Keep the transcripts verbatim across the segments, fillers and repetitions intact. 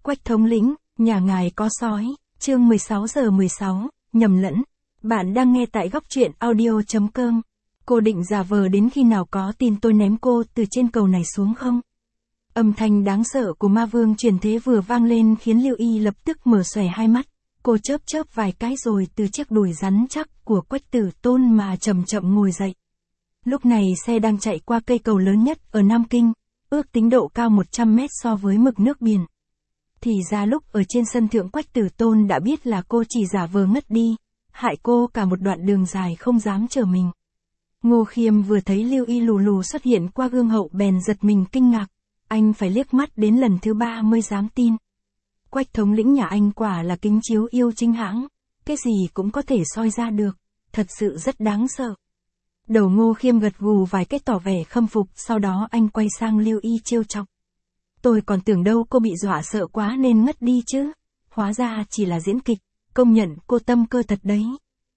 Quách thống lĩnh, nhà ngài có sói, chương mười sáu giờ mười sáu, nhầm lẫn. Bạn đang nghe tại góc truyện audio.com. Cô định giả vờ đến khi nào có tin tôi ném cô từ trên cầu này xuống không? Âm thanh đáng sợ của ma vương truyền thế vừa vang lên khiến Lưu Y lập tức mở xòe hai mắt. Cô chớp chớp vài cái rồi từ chiếc đùi rắn chắc của Quách Tử Tôn mà chậm chậm ngồi dậy. Lúc này xe đang chạy qua cây cầu lớn nhất ở Nam Kinh, ước tính độ cao một trăm mét so với mực nước biển. Thì ra lúc ở trên sân thượng Quách Tử Tôn đã biết là cô chỉ giả vờ ngất đi, hại cô cả một đoạn đường dài không dám chờ mình. Ngô Khiêm vừa thấy Lưu Y lù lù xuất hiện qua gương hậu bèn giật mình kinh ngạc, anh phải liếc mắt đến lần thứ ba mới dám tin. Quách thống lĩnh nhà anh quả là kính chiếu yêu chính hãng, cái gì cũng có thể soi ra được, thật sự rất đáng sợ. Đầu Ngô Khiêm gật gù vài cái tỏ vẻ khâm phục, sau đó anh quay sang Lưu Y trêu chọc. Tôi còn tưởng đâu cô bị dọa sợ quá nên ngất đi chứ, hóa ra chỉ là diễn kịch, công nhận cô tâm cơ thật đấy.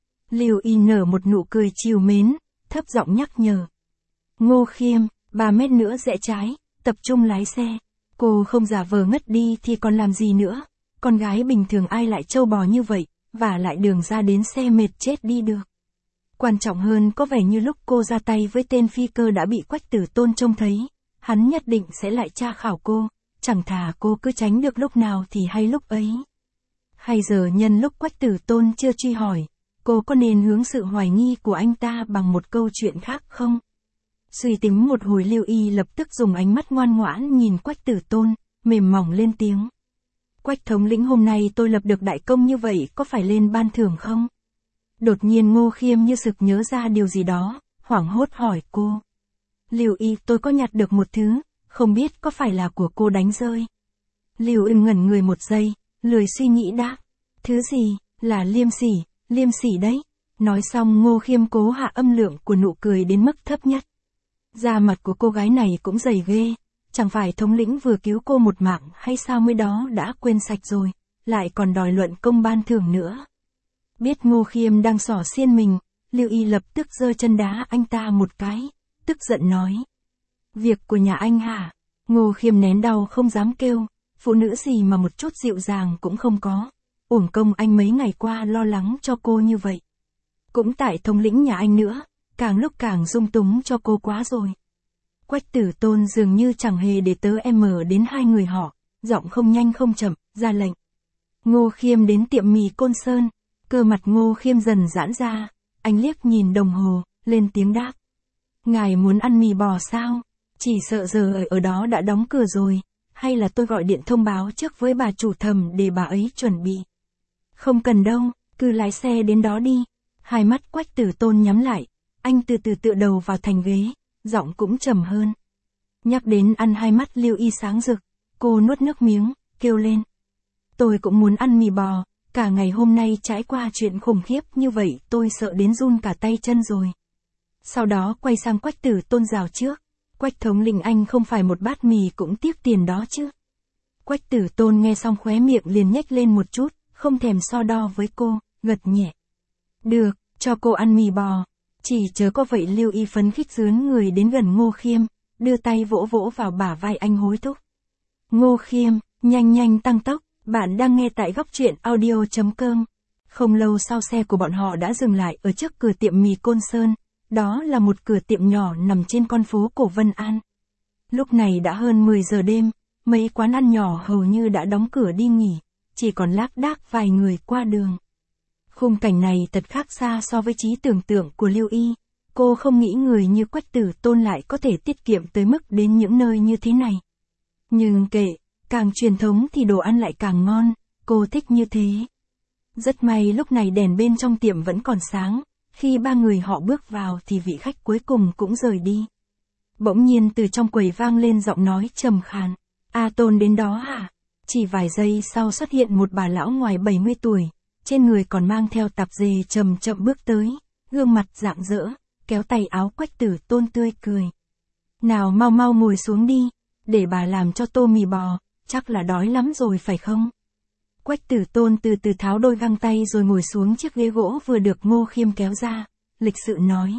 Lưu Y nở một nụ cười trìu mến, thấp giọng nhắc nhở. Ngô Khiêm, ba mét nữa rẽ trái, tập trung lái xe. Cô không giả vờ ngất đi thì còn làm gì nữa, con gái bình thường ai lại trâu bò như vậy, và lại đường ra đến xe mệt chết đi được. Quan trọng hơn có vẻ như lúc cô ra tay với tên phi cơ đã bị Quách Tử Tôn trông thấy, hắn nhất định sẽ lại tra khảo cô, chẳng thà cô cứ tránh được lúc nào thì hay lúc ấy. Hay giờ nhân lúc Quách Tử Tôn chưa truy hỏi, cô có nên hướng sự hoài nghi của anh ta bằng một câu chuyện khác không? Suy tính một hồi Lưu Y lập tức dùng ánh mắt ngoan ngoãn nhìn Quách Tử Tôn, mềm mỏng lên tiếng. Quách thống lĩnh hôm nay tôi lập được đại công như vậy có phải lên ban thưởng không? Đột nhiên Ngô Khiêm như sực nhớ ra điều gì đó, hoảng hốt hỏi cô. Lưu Y, tôi có nhặt được một thứ, không biết có phải là của cô đánh rơi. Lưu Y ngẩn người một giây, lười suy nghĩ đáp. Thứ gì, là liêm sỉ, liêm sỉ đấy. Nói xong Ngô Khiêm cố hạ âm lượng của nụ cười đến mức thấp nhất. Da mặt của cô gái này cũng dày ghê, chẳng phải thống lĩnh vừa cứu cô một mạng hay sao mới đó đã quên sạch rồi, lại còn đòi luận công ban thưởng nữa. Biết Ngô Khiêm đang xỏ xiên mình, Lưu Y lập tức giơ chân đá anh ta một cái, tức giận nói. Việc của nhà anh hả? Ngô Khiêm nén đau không dám kêu, phụ nữ gì mà một chút dịu dàng cũng không có, uổng công anh mấy ngày qua lo lắng cho cô như vậy. Cũng tại thống lĩnh nhà anh nữa, càng lúc càng dung túng cho cô quá rồi. Quách Tử Tôn dường như chẳng hề để tớ em mở đến hai người họ, giọng không nhanh không chậm, ra lệnh. Ngô Khiêm đến tiệm mì Côn Sơn, cơ mặt Ngô Khiêm dần giãn ra, anh liếc nhìn đồng hồ, lên tiếng đáp. Ngài muốn ăn mì bò sao? Chỉ sợ giờ ở, ở đó đã đóng cửa rồi, hay là tôi gọi điện thông báo trước với bà chủ thẩm để bà ấy chuẩn bị. Không cần đâu, cứ lái xe đến đó đi. Hai mắt Quách Tử Tôn nhắm lại, anh từ từ tựa đầu vào thành ghế, giọng cũng trầm hơn. Nhắc đến ăn hai mắt Lưu Y sáng rực, cô nuốt nước miếng, kêu lên. Tôi cũng muốn ăn mì bò, cả ngày hôm nay trải qua chuyện khủng khiếp như vậy tôi sợ đến run cả tay chân rồi. Sau đó quay sang Quách Tử Tôn rào trước. Quách thống lĩnh anh không phải một bát mì cũng tiếc tiền đó chứ. Quách Tử Tôn nghe xong khóe miệng liền nhếch lên một chút, không thèm so đo với cô, gật nhẹ. Được, cho cô ăn mì bò. Chỉ chớ có vậy. Lưu Y phấn khích dướn người đến gần Ngô Khiêm, đưa tay vỗ vỗ vào bả vai anh hối thúc. Ngô Khiêm, nhanh nhanh tăng tốc, bạn đang nghe tại góc truyện audio.com. Không lâu sau xe của bọn họ đã dừng lại ở trước cửa tiệm mì Côn Sơn, đó là một cửa tiệm nhỏ nằm trên con phố cổ Vân An. Lúc này đã hơn mười giờ đêm, mấy quán ăn nhỏ hầu như đã đóng cửa đi nghỉ, chỉ còn lác đác vài người qua đường. Khung cảnh này thật khác xa so với trí tưởng tượng của Lưu Y, cô không nghĩ người như Quách Tử Tôn lại có thể tiết kiệm tới mức đến những nơi như thế này. Nhưng kệ, càng truyền thống thì đồ ăn lại càng ngon, cô thích như thế. Rất may lúc này đèn bên trong tiệm vẫn còn sáng, khi ba người họ bước vào thì vị khách cuối cùng cũng rời đi. Bỗng nhiên từ trong quầy vang lên giọng nói trầm khàn. A Tôn đến đó hả? Chỉ vài giây sau xuất hiện một bà lão ngoài bảy mươi tuổi. Trên người còn mang theo tạp dề chậm chậm bước tới, gương mặt rạng rỡ, kéo tay áo Quách Tử Tôn tươi cười. Nào mau mau ngồi xuống đi, để bà làm cho tô mì bò, chắc là đói lắm rồi phải không? Quách Tử Tôn từ từ tháo đôi găng tay rồi ngồi xuống chiếc ghế gỗ vừa được Ngô Khiêm kéo ra, lịch sự nói.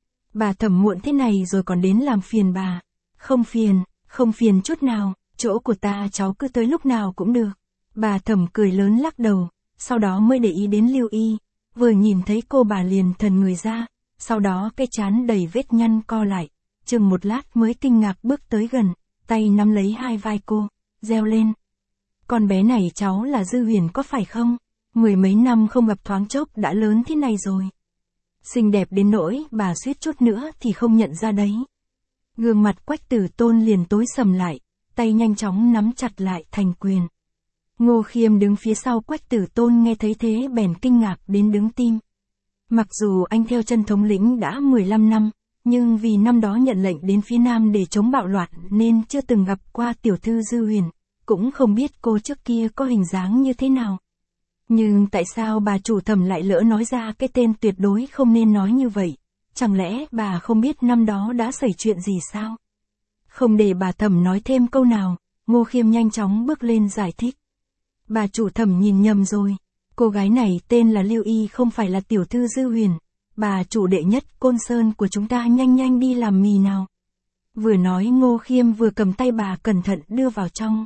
Bà thẩm muộn thế này rồi còn đến làm phiền bà. Không phiền, không phiền chút nào, chỗ của ta cháu cứ tới lúc nào cũng được. Bà Thẩm cười lớn lắc đầu, sau đó mới để ý đến Lưu Y, vừa nhìn thấy cô bà liền thần người ra, sau đó cái trán đầy vết nhăn co lại, chừng một lát mới kinh ngạc bước tới gần, tay nắm lấy hai vai cô, reo lên. Con bé này cháu là Dư Huyền có phải không? Mười mấy năm không gặp thoáng chốc đã lớn thế này rồi. Xinh đẹp đến nỗi bà suýt chút nữa thì không nhận ra đấy. Gương mặt Quách Tử Tôn liền tối sầm lại, tay nhanh chóng nắm chặt lại thành quyền. Ngô Khiêm đứng phía sau Quách Tử Tôn nghe thấy thế bèn kinh ngạc đến đứng tim. Mặc dù anh theo chân thống lĩnh đã mười lăm năm, nhưng vì năm đó nhận lệnh đến phía Nam để chống bạo loạn nên chưa từng gặp qua tiểu thư Dư Huyền, cũng không biết cô trước kia có hình dáng như thế nào. Nhưng tại sao bà chủ Thẩm lại lỡ nói ra cái tên tuyệt đối không nên nói như vậy? Chẳng lẽ bà không biết năm đó đã xảy chuyện gì sao? Không để bà Thẩm nói thêm câu nào, Ngô Khiêm nhanh chóng bước lên giải thích. Bà chủ Thẩm nhìn nhầm rồi. Cô gái này tên là Lưu Y không phải là tiểu thư Dư Huyền. Bà chủ đệ nhất Côn Sơn của chúng ta nhanh nhanh đi làm mì nào. Vừa nói Ngô Khiêm vừa cầm tay bà cẩn thận đưa vào trong.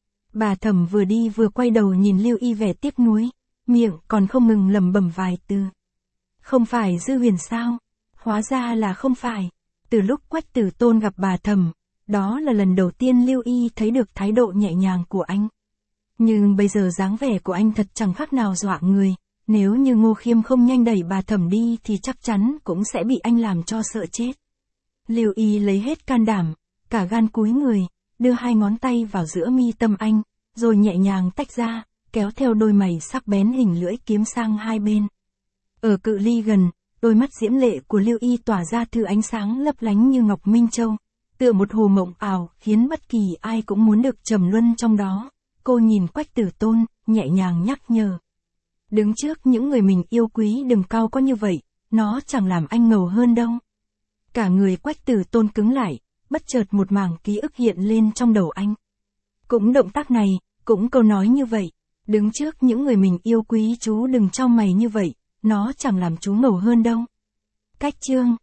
Bà Thẩm vừa đi vừa quay đầu nhìn Lưu Y vẻ tiếc nuối, miệng còn không ngừng lẩm bẩm vài từ. Không phải Dư Huyền sao? Hóa ra là không phải. Từ lúc Quách Tử Tôn gặp bà Thẩm, đó là lần đầu tiên Lưu Y thấy được thái độ nhẹ nhàng của anh. Nhưng bây giờ dáng vẻ của anh thật chẳng khác nào dọa người, nếu như Ngô Khiêm không nhanh đẩy bà Thẩm đi thì chắc chắn cũng sẽ bị anh làm cho sợ chết. Lưu Y lấy hết can đảm, cả gan cúi người, đưa hai ngón tay vào giữa mi tâm anh, rồi nhẹ nhàng tách ra, kéo theo đôi mày sắc bén hình lưỡi kiếm sang hai bên. Ở cự ly gần, đôi mắt diễm lệ của Lưu Y tỏa ra thứ ánh sáng lấp lánh như ngọc minh châu, tựa một hồ mộng ảo, khiến bất kỳ ai cũng muốn được trầm luân trong đó. Cô nhìn Quách Tử Tôn, nhẹ nhàng nhắc nhở. Đứng trước những người mình yêu quý đừng cao có như vậy, nó chẳng làm anh ngầu hơn đâu. Cả người Quách Tử Tôn cứng lại, bất chợt một mảng ký ức hiện lên trong đầu anh. Cũng động tác này, cũng câu nói như vậy, đứng trước những người mình yêu quý chú đừng trao mày như vậy, nó chẳng làm chú ngầu hơn đâu. Cách chương